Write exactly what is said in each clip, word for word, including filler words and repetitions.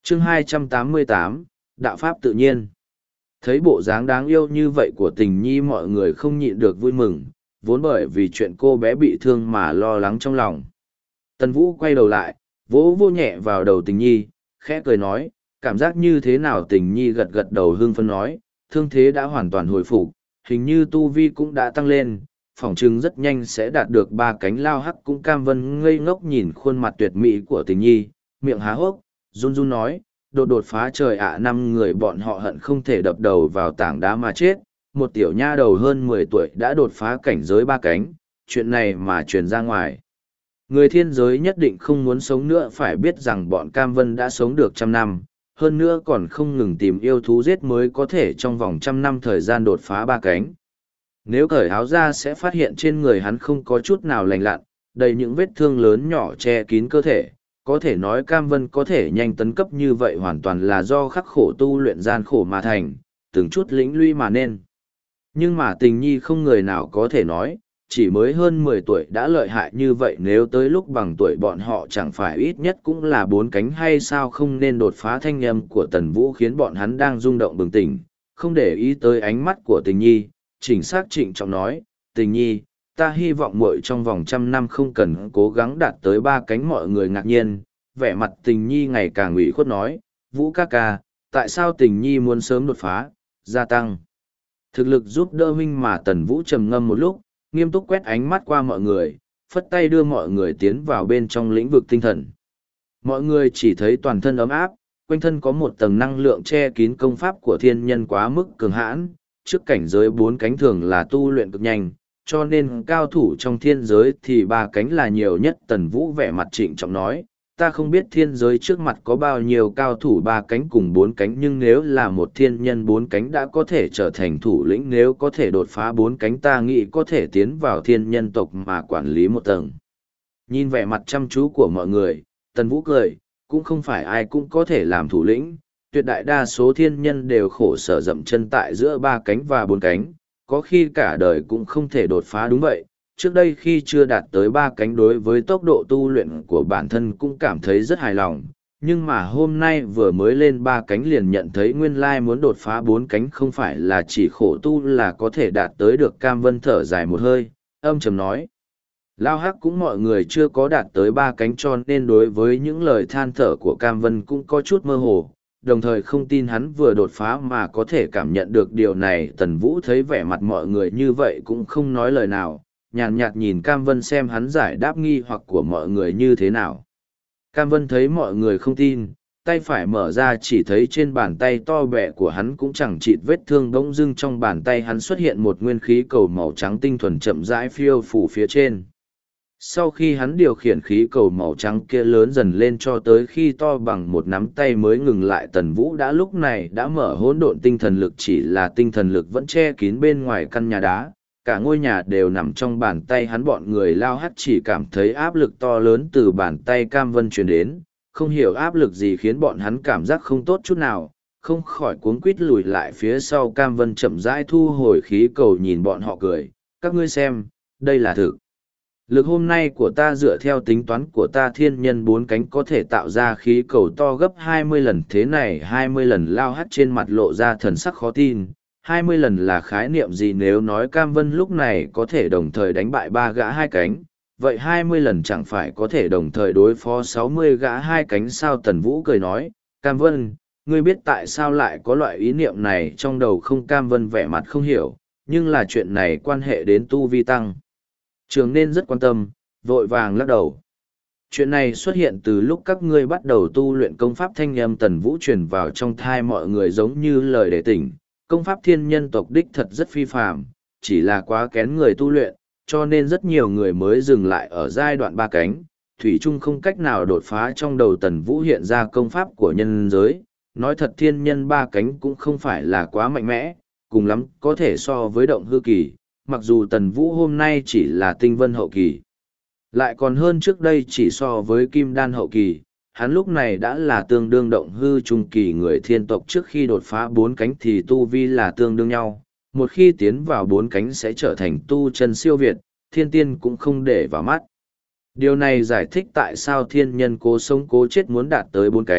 chương hai trăm tám mươi tám, Đạo Pháp tự nhiên. Thấy bộ dáng đáng yêu như vậy của tình nhi, mọi người không nhịn được vui mừng, vốn bởi vì chuyện cô bé bị thương mà lo lắng trong lòng. Tần Vũ quay đầu lại, vỗ vô nhẹ vào đầu tình nhi, khẽ cười nói, cảm giác như thế nào? Tình nhi gật gật đầu hưng phấn nói, thương thế đã hoàn toàn hồi phục, hình như tu vi cũng đã tăng lên, phỏng chừng rất nhanh sẽ đạt được ba cánh. Lao Hắc cũng cam vân ngây ngốc nhìn khuôn mặt tuyệt mỹ của tình nhi, miệng há hốc, run run nói, đột đột phá trời ạ, năm người bọn họ hận không thể đập đầu vào tảng đá mà chết, một tiểu nha đầu hơn mười tuổi đã đột phá cảnh giới ba cánh, chuyện này mà truyền ra ngoài. Người thiên giới nhất định không muốn sống nữa, phải biết rằng bọn Cam Vân đã sống được trăm năm, hơn nữa còn không ngừng tìm yêu thú giết mới có thể trong vòng trăm năm thời gian đột phá ba cánh. Nếu cởi áo ra sẽ phát hiện trên người hắn không có chút nào lành lặn, đầy những vết thương lớn nhỏ che kín cơ thể. Có thể nói Cam Vân có thể nhanh tấn cấp như vậy hoàn toàn là do khắc khổ tu luyện gian khổ mà thành, từng chút lĩnh lũy mà nên. Nhưng mà tình nhi không người nào có thể nói, chỉ mới hơn mười tuổi đã lợi hại như vậy, nếu tới lúc bằng tuổi bọn họ chẳng phải ít nhất cũng là bốn cánh hay sao? Không nên đột phá. Thanh âm của Tần Vũ khiến bọn hắn đang rung động bừng tỉnh, không để ý tới ánh mắt của tình nhi, chỉnh xác trịnh trọng nói, tình nhi, ta hy vọng muội trong vòng trăm năm không cần cố gắng đạt tới ba cánh. Mọi người ngạc nhiên, vẻ mặt tình nhi ngày càng ủy khuất nói, Vũ ca ca, tại sao tình nhi muốn sớm đột phá, gia tăng thực lực giúp đỡ huynh mà? Tần Vũ trầm ngâm một lúc, nghiêm túc quét ánh mắt qua mọi người, phất tay đưa mọi người tiến vào bên trong lĩnh vực tinh thần. Mọi người chỉ thấy toàn thân ấm áp, quanh thân có một tầng năng lượng che kín. Công pháp của thiên nhân quá mức cường hãn, trước cảnh giới bốn cánh thường là tu luyện cực nhanh, cho nên cao thủ trong thiên giới thì ba cánh là nhiều nhất. Tần Vũ vẻ mặt trịnh trọng nói, ta không biết thiên giới trước mặt có bao nhiêu cao thủ ba cánh cùng bốn cánh, nhưng nếu là một thiên nhân bốn cánh đã có thể trở thành thủ lĩnh, nếu có thể đột phá bốn cánh ta nghĩ có thể tiến vào thiên nhân tộc mà quản lý một tầng. Nhìn vẻ mặt chăm chú của mọi người, Tần Vũ cười, cũng không phải ai cũng có thể làm thủ lĩnh, tuyệt đại đa số thiên nhân đều khổ sở dậm chân tại giữa ba cánh và bốn cánh, có khi cả đời cũng không thể đột phá. Đúng vậy, trước đây khi chưa đạt tới ba cánh đối với tốc độ tu luyện của bản thân cũng cảm thấy rất hài lòng, nhưng mà hôm nay vừa mới lên ba cánh liền nhận thấy nguyên lai muốn đột phá bốn cánh không phải là chỉ khổ tu là có thể đạt tới được. Cam Vân thở dài một hơi, âm trầm nói, Lao Hắc cũng mọi người chưa có đạt tới ba cánh, cho nên đối với những lời than thở của Cam Vân cũng có chút mơ hồ, đồng thời không tin hắn vừa đột phá mà có thể cảm nhận được điều này. Tần Vũ thấy vẻ mặt mọi người như vậy cũng không nói lời nào, nhàn nhạt nhìn Cam Vân xem hắn giải đáp nghi hoặc của mọi người như thế nào. Cam Vân thấy mọi người không tin, tay phải mở ra chỉ thấy trên bàn tay to bẹ của hắn cũng chẳng chịt vết thương, bỗng dưng trong bàn tay hắn xuất hiện một nguyên khí cầu màu trắng tinh thuần chậm rãi phiêu phủ phía trên. Sau khi hắn điều khiển khí cầu màu trắng kia lớn dần lên cho tới khi to bằng một nắm tay mới ngừng lại. Tần Vũ đã lúc này đã mở hỗn độn tinh thần lực, chỉ là tinh thần lực vẫn che kín bên ngoài căn nhà đá, cả ngôi nhà đều nằm trong bàn tay hắn. Bọn người Lao Hắt chỉ cảm thấy áp lực to lớn từ bàn tay Cam Vân truyền đến, không hiểu áp lực gì khiến bọn hắn cảm giác không tốt chút nào, không khỏi cuống quít lùi lại phía sau. Cam Vân chậm rãi thu hồi khí cầu nhìn bọn họ cười, các ngươi xem, đây là thực lực hôm nay của ta, dựa theo tính toán của ta thiên nhân bốn cánh có thể tạo ra khí cầu to gấp hai mươi lần thế này. Hai mươi lần? Lao Hắt trên mặt lộ ra thần sắc khó tin, hai mươi lần là khái niệm gì? Nếu nói Cam Vân lúc này có thể đồng thời đánh bại ba gã hai cánh, vậy hai mươi lần chẳng phải có thể đồng thời đối phó sáu mươi gã hai cánh sao? Tần Vũ cười nói, Cam Vân, ngươi biết tại sao lại có loại ý niệm này trong đầu không? Cam Vân vẻ mặt không hiểu, nhưng là chuyện này quan hệ đến tu vi tăng trường nên rất quan tâm, vội vàng lắc đầu. Chuyện này xuất hiện từ lúc các ngươi bắt đầu tu luyện công pháp. Thanh âm Tần Vũ truyền vào trong thai mọi người giống như lời đề tỉnh, công pháp thiên nhân tộc đích thật rất phi phàm, chỉ là quá kén người tu luyện, cho nên rất nhiều người mới dừng lại ở giai đoạn ba cánh, thủy chung không cách nào đột phá. Trong đầu Tần Vũ hiện ra công pháp của nhân giới, nói thật thiên nhân ba cánh cũng không phải là quá mạnh mẽ, cùng lắm có thể so với động hư kỳ, mặc dù Tần Vũ hôm nay chỉ là tinh vân hậu kỳ, lại còn hơn trước đây chỉ so với kim đan hậu kỳ, hắn lúc này đã là tương đương động hư trung kỳ. Người thiên tộc trước khi đột phá bốn cánh thì tu vi là tương đương nhau, một khi tiến vào bốn cánh sẽ trở thành tu chân siêu việt, thiên tiên cũng không để vào mắt. Điều này giải thích tại sao thiên nhân cố sống cố chết muốn đạt tới bốn cánh,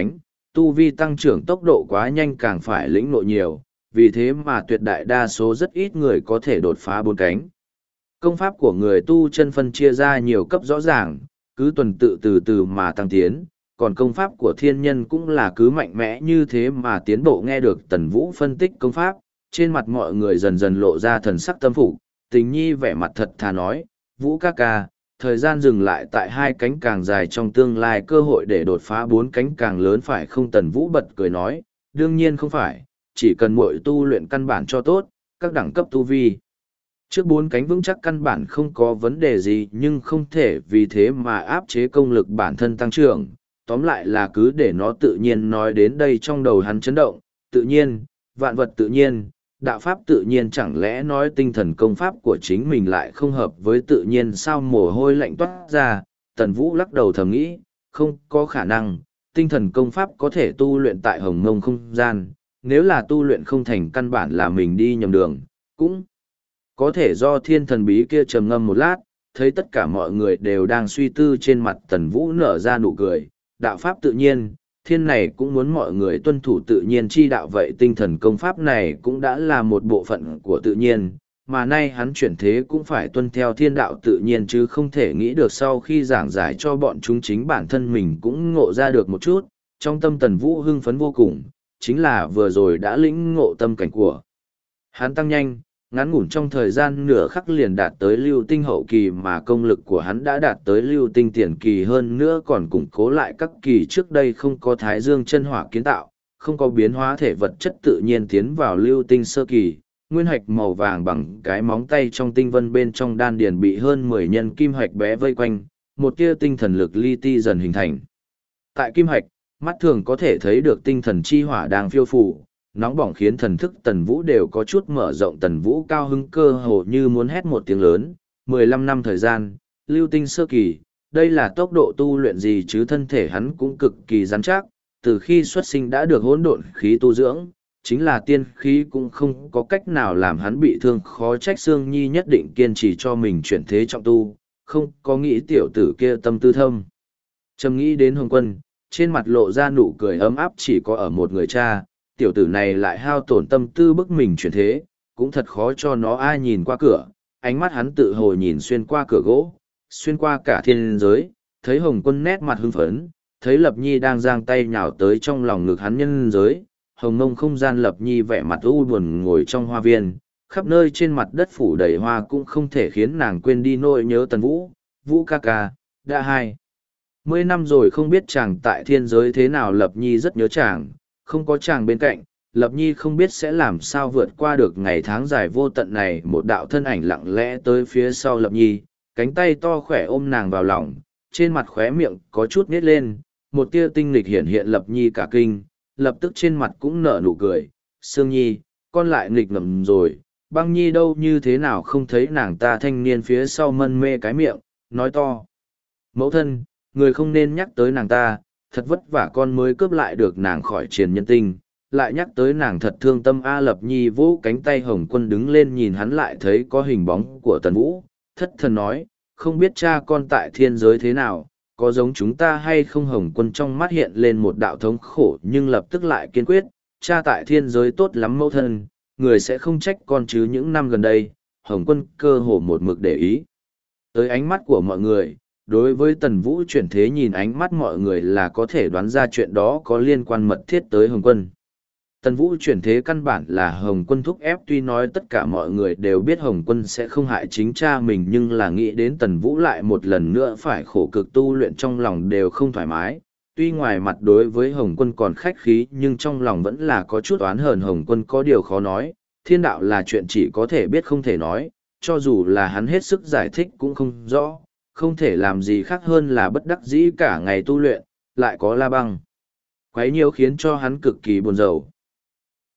tu vi tăng trưởng tốc độ quá nhanh càng phải lĩnh ngộ nhiều, vì thế mà tuyệt đại đa số rất ít người có thể đột phá bốn cánh. Công pháp của người tu chân phân chia ra nhiều cấp rõ ràng, cứ tuần tự từ từ mà tăng tiến, còn công pháp của thiên nhân cũng là cứ mạnh mẽ như thế mà tiến bộ. Nghe được Tần Vũ phân tích công pháp, trên mặt mọi người dần dần lộ ra thần sắc tâm phục. Tình nhi vẻ mặt thật thà nói, Vũ ca ca, thời gian dừng lại tại hai cánh càng dài, trong tương lai cơ hội để đột phá bốn cánh càng lớn phải không? Tần Vũ bật cười nói, đương nhiên không phải, chỉ cần muội tu luyện căn bản cho tốt, các đẳng cấp tu vi trước bốn cánh vững chắc căn bản không có vấn đề gì, nhưng không thể vì thế mà áp chế công lực bản thân tăng trưởng. Tóm lại là cứ để nó tự nhiên. Nói đến đây trong đầu hắn chấn động, tự nhiên, vạn vật tự nhiên, đạo pháp tự nhiên, chẳng lẽ nói tinh thần công pháp của chính mình lại không hợp với tự nhiên sao? Mồ hôi lạnh toát ra, Tần Vũ lắc đầu thầm nghĩ, không có khả năng, tinh thần công pháp có thể tu luyện tại hồng mông không gian, nếu là tu luyện không thành căn bản là mình đi nhầm đường, cũng có thể do thiên thần bí kia. Trầm ngâm một lát, thấy tất cả mọi người đều đang suy tư, trên mặt Tần Vũ nở ra nụ cười, đạo pháp tự nhiên, thiên này cũng muốn mọi người tuân thủ tự nhiên chi đạo, vậy tinh thần công pháp này cũng đã là một bộ phận của tự nhiên, mà nay hắn chuyển thế cũng phải tuân theo thiên đạo tự nhiên chứ không thể nghĩ được. Sau khi giảng giải cho bọn chúng, chính bản thân mình cũng ngộ ra được một chút, trong tâm Tần Vũ hưng phấn vô cùng, chính là vừa rồi đã lĩnh ngộ tâm cảnh của hắn tăng nhanh, ngắn ngủn trong thời gian nửa khắc liền đạt tới lưu tinh hậu kỳ, mà công lực của hắn đã đạt tới lưu tinh tiền kỳ, hơn nữa còn củng cố lại các kỳ trước đây không có thái dương chân hỏa kiến tạo, không có biến hóa thể vật chất, tự nhiên tiến vào lưu tinh sơ kỳ. Nguyên hạch màu vàng bằng cái móng tay trong tinh vân bên trong đan điền bị hơn mười nhân kim hạch bé vây quanh, một tia tinh thần lực li ti dần hình thành. Tại kim hạch, mắt thường có thể thấy được tinh thần chi hỏa đang phiêu phù, nóng bỏng khiến thần thức Tần Vũ đều có chút mở rộng. Tần Vũ cao hứng cơ hồ như muốn hét một tiếng lớn, mười lăm năm thời gian, lưu tinh sơ kỳ, đây là tốc độ tu luyện gì chứ? Thân thể hắn cũng cực kỳ rắn chắc, từ khi xuất sinh đã được hỗn độn khí tu dưỡng, chính là tiên khí cũng không có cách nào làm hắn bị thương, khó trách Sương Nhi nhất định kiên trì cho mình chuyển thế trọng tu, không có nghĩ tiểu tử kia tâm tư thâm. Trầm nghĩ đến Hồng Quân, trên mặt lộ ra nụ cười ấm áp, chỉ có ở một người cha, tiểu tử này lại hao tổn tâm tư bức mình chuyển thế, cũng thật khó cho nó. Ai nhìn qua cửa, ánh mắt hắn tự hồ nhìn xuyên qua cửa gỗ, xuyên qua cả thiên giới, thấy Hồng Quân nét mặt hưng phấn, thấy Lập Nhi đang giang tay nhào tới trong lòng ngực hắn. Nhân giới, hồng mông không gian, Lập Nhi vẻ mặt u buồn ngồi trong hoa viên, khắp nơi trên mặt đất phủ đầy hoa, cũng không thể khiến nàng quên đi nỗi nhớ Tần Vũ. Vũ ca ca, đã hai mươi năm rồi không biết chàng tại thiên giới thế nào. Lập Nhi rất nhớ chàng, không có chàng bên cạnh, Lập Nhi không biết sẽ làm sao vượt qua được ngày tháng dài vô tận này. Một đạo thân ảnh lặng lẽ tới phía sau Lập Nhi, cánh tay to khỏe ôm nàng vào lòng, trên mặt khóe miệng có chút nhếch lên, một tia tinh nghịch hiện hiện. Lập Nhi cả kinh, lập tức trên mặt cũng nở nụ cười, Sương Nhi, con lại nghịch ngợm rồi, Băng Nhi đâu, như thế nào không thấy nàng ta? Thanh niên phía sau mân mê cái miệng, nói to, mẫu thân, người không nên nhắc tới nàng ta, thật vất vả con mới cướp lại được nàng khỏi triền nhân tinh, lại nhắc tới nàng thật thương tâm. A Lập Nhi vỗ cánh tay Hồng Quân đứng lên nhìn hắn, lại thấy có hình bóng của Tần Vũ, thất thần nói, không biết cha con tại thiên giới thế nào, có giống chúng ta hay không? Hồng Quân trong mắt hiện lên một đạo thống khổ, nhưng lập tức lại kiên quyết, cha tại thiên giới tốt lắm mẫu thân, người sẽ không trách con chứ. Những năm gần đây, Hồng Quân cơ hồ một mực để ý tới ánh mắt của mọi người. Đối với Tần Vũ chuyển thế, nhìn ánh mắt mọi người là có thể đoán ra chuyện đó có liên quan mật thiết tới Hồng Quân. Tần Vũ chuyển thế căn bản là Hồng Quân thúc ép, tuy nói tất cả mọi người đều biết Hồng Quân sẽ không hại chính cha mình, nhưng là nghĩ đến Tần Vũ lại một lần nữa phải khổ cực tu luyện, trong lòng đều không thoải mái. Tuy ngoài mặt đối với Hồng Quân còn khách khí, nhưng trong lòng vẫn là có chút oán hờn. Hồng Quân có điều khó nói, thiên đạo là chuyện chỉ có thể biết không thể nói, cho dù là hắn hết sức giải thích cũng không rõ, không thể làm gì khác hơn là bất đắc dĩ cả ngày tu luyện, lại có La Băng quấy nhiễu khiến cho hắn cực kỳ buồn rầu.